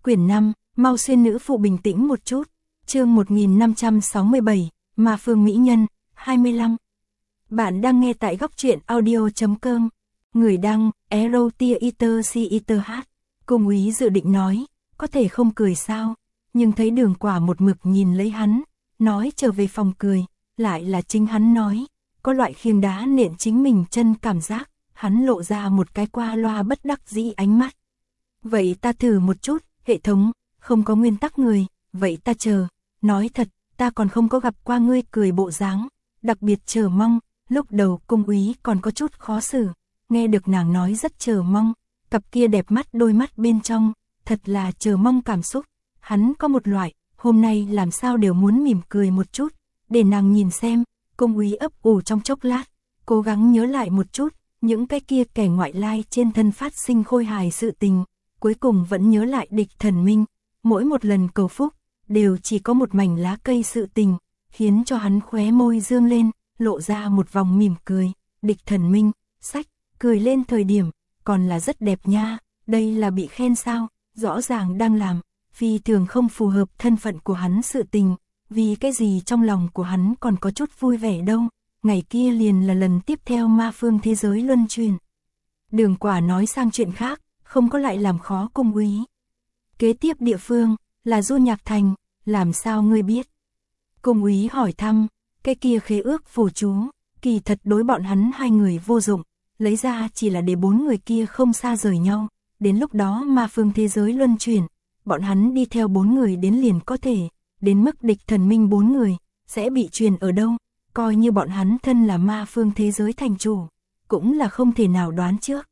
Quyển 5, mau xuyên nữ phụ bình tĩnh một chút. Chương 1567, Ma Phương Mỹ Nhân, 25. Bạn đang nghe tại góc truyện audio.com. Người đăng, Erotiaiter. Cung úy dự định nói, có thể không cười sao, nhưng thấy Đường Quả một mực nhìn lấy hắn, nói trở về phòng cười, lại là chính hắn nói, có loại khiêng đá nện chính mình chân cảm giác, hắn lộ ra một cái qua loa bất đắc dĩ ánh mắt. Vậy ta thử một chút, hệ thống, không có nguyên tắc người, vậy ta chờ, nói thật, ta còn không có gặp qua ngươi cười bộ dáng, đặc biệt chờ mong, lúc đầu cung úy còn có chút khó xử, nghe được nàng nói rất chờ mong, cặp kia đẹp mắt đôi mắt bên trong, thật là chờ mong cảm xúc, hắn có một loại, hôm nay làm sao đều muốn mỉm cười một chút, để nàng nhìn xem, cung úy ấp ủ trong chốc lát, cố gắng nhớ lại một chút, những cái kia kẻ ngoại lai trên thân phát sinh khôi hài sự tình, cuối cùng vẫn nhớ lại địch thần minh, mỗi một lần cầu phúc, đều chỉ có một mảnh lá cây sự tình, khiến cho hắn khóe môi dương lên, lộ ra một vòng mỉm cười, địch thần minh, sách, cười lên thời điểm, còn là rất đẹp nha, đây là bị khen sao, rõ ràng đang làm, phi thường không phù hợp thân phận của hắn sự tình, vì cái gì trong lòng của hắn còn có chút vui vẻ đâu, ngày kia liền là lần tiếp theo ma phương thế giới luân chuyển. Đường Quả nói sang chuyện khác, không có lại làm khó cung úy. Kế tiếp địa phương, là Du Nhạc Thành, làm sao ngươi biết? Cung úy hỏi thăm, cái kia khế ước phù chú, kỳ thật đối bọn hắn hai người vô dụng, lấy ra chỉ là để bốn người kia không xa rời nhau, đến lúc đó ma phương thế giới luân chuyển, bọn hắn đi theo bốn người đến liền có thể, đến mức địch thần minh bốn người, sẽ bị truyền ở đâu, coi như bọn hắn thân là ma phương thế giới thành chủ, cũng là không thể nào đoán trước.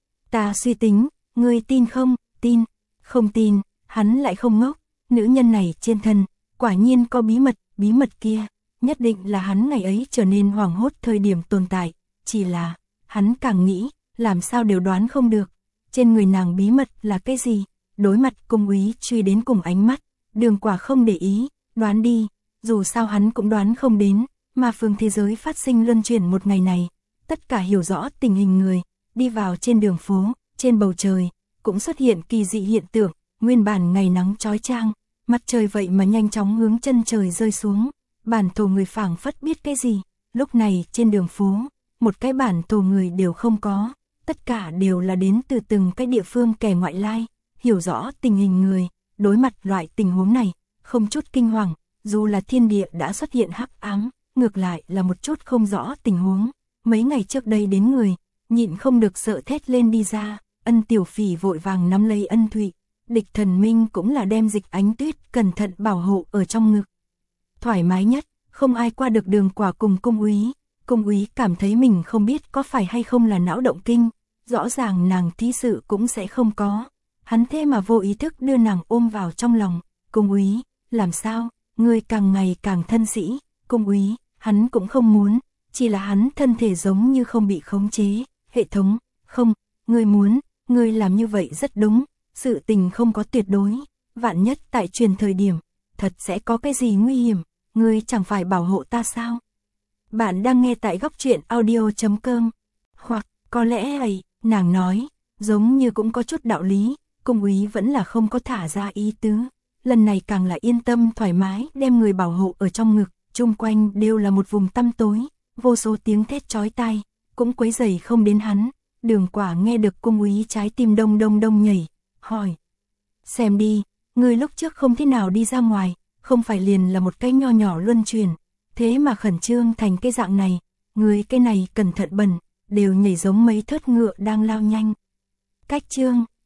Ta suy tính, ngươi tin không, tin, không tin, hắn lại không ngốc, nữ nhân này trên thân, quả nhiên có bí mật kia, nhất định là hắn ngày ấy trở nên hoảng hốt thời điểm tồn tại, chỉ là, hắn càng nghĩ, làm sao đều đoán không được, trên người nàng bí mật là cái gì, đối mặt cung úy truy đến cùng ánh mắt, Đường Quả không để ý, đoán đi, dù sao hắn cũng đoán không đến, mà phương thế giới phát sinh luân chuyển một ngày này, tất cả hiểu rõ tình hình người, đi vào trên đường phố, trên bầu trời, cũng xuất hiện kỳ dị hiện tượng, nguyên bản ngày nắng chói chang, mặt trời vậy mà nhanh chóng hướng chân trời rơi xuống, bản thổ người phảng phất biết cái gì, lúc này trên đường phố, một cái bản thổ người đều không có, tất cả đều là đến từ từng cái địa phương kẻ ngoại lai, hiểu rõ tình hình người, đối mặt loại tình huống này, không chút kinh hoàng, dù là thiên địa đã xuất hiện hắc ám, ngược lại là một chút không rõ tình huống, mấy ngày trước đây đến người, nhịn không được sợ thét lên đi ra, Ân Tiểu Phỉ vội vàng nắm lấy Ân Thụy, địch thần minh cũng là đem Dịch Ánh Tuyết cẩn thận bảo hộ ở trong ngực. Thoải mái nhất, không ai qua được Đường Quả cùng cung úy cảm thấy mình không biết có phải hay không là não động kinh, rõ ràng nàng thí sự cũng sẽ không có, hắn thế mà vô ý thức đưa nàng ôm vào trong lòng, cung úy, làm sao, ngươi càng ngày càng thân sĩ, cung úy, hắn cũng không muốn, chỉ là hắn thân thể giống như không bị khống chế, hệ thống, không, ngươi muốn, ngươi làm như vậy rất đúng, sự tình không có tuyệt đối, vạn nhất tại truyền thời điểm, thật sẽ có cái gì nguy hiểm, ngươi chẳng phải bảo hộ ta sao? Bạn đang nghe tại góc truyện audio.com, hoặc, có lẽ ấy, nàng nói, giống như cũng có chút đạo lý, cung úy vẫn là không có thả ra ý tứ, lần này càng là yên tâm thoải mái đem người bảo hộ ở trong ngực, chung quanh đều là một vùng tăm tối, vô số tiếng thét chói tai, cũng quấy rầy không đến hắn. Đường Quả nghe được cung úy trái tim đông đông đông nhảy, hỏi. Xem đi, người lúc trước không thế nào đi ra ngoài, không phải liền là một cái nho nhỏ luân chuyển, thế mà khẩn trương thành cái dạng này, người cái này cẩn thận bẩn, đều nhảy giống mấy thớt ngựa đang lao nhanh. Cách chương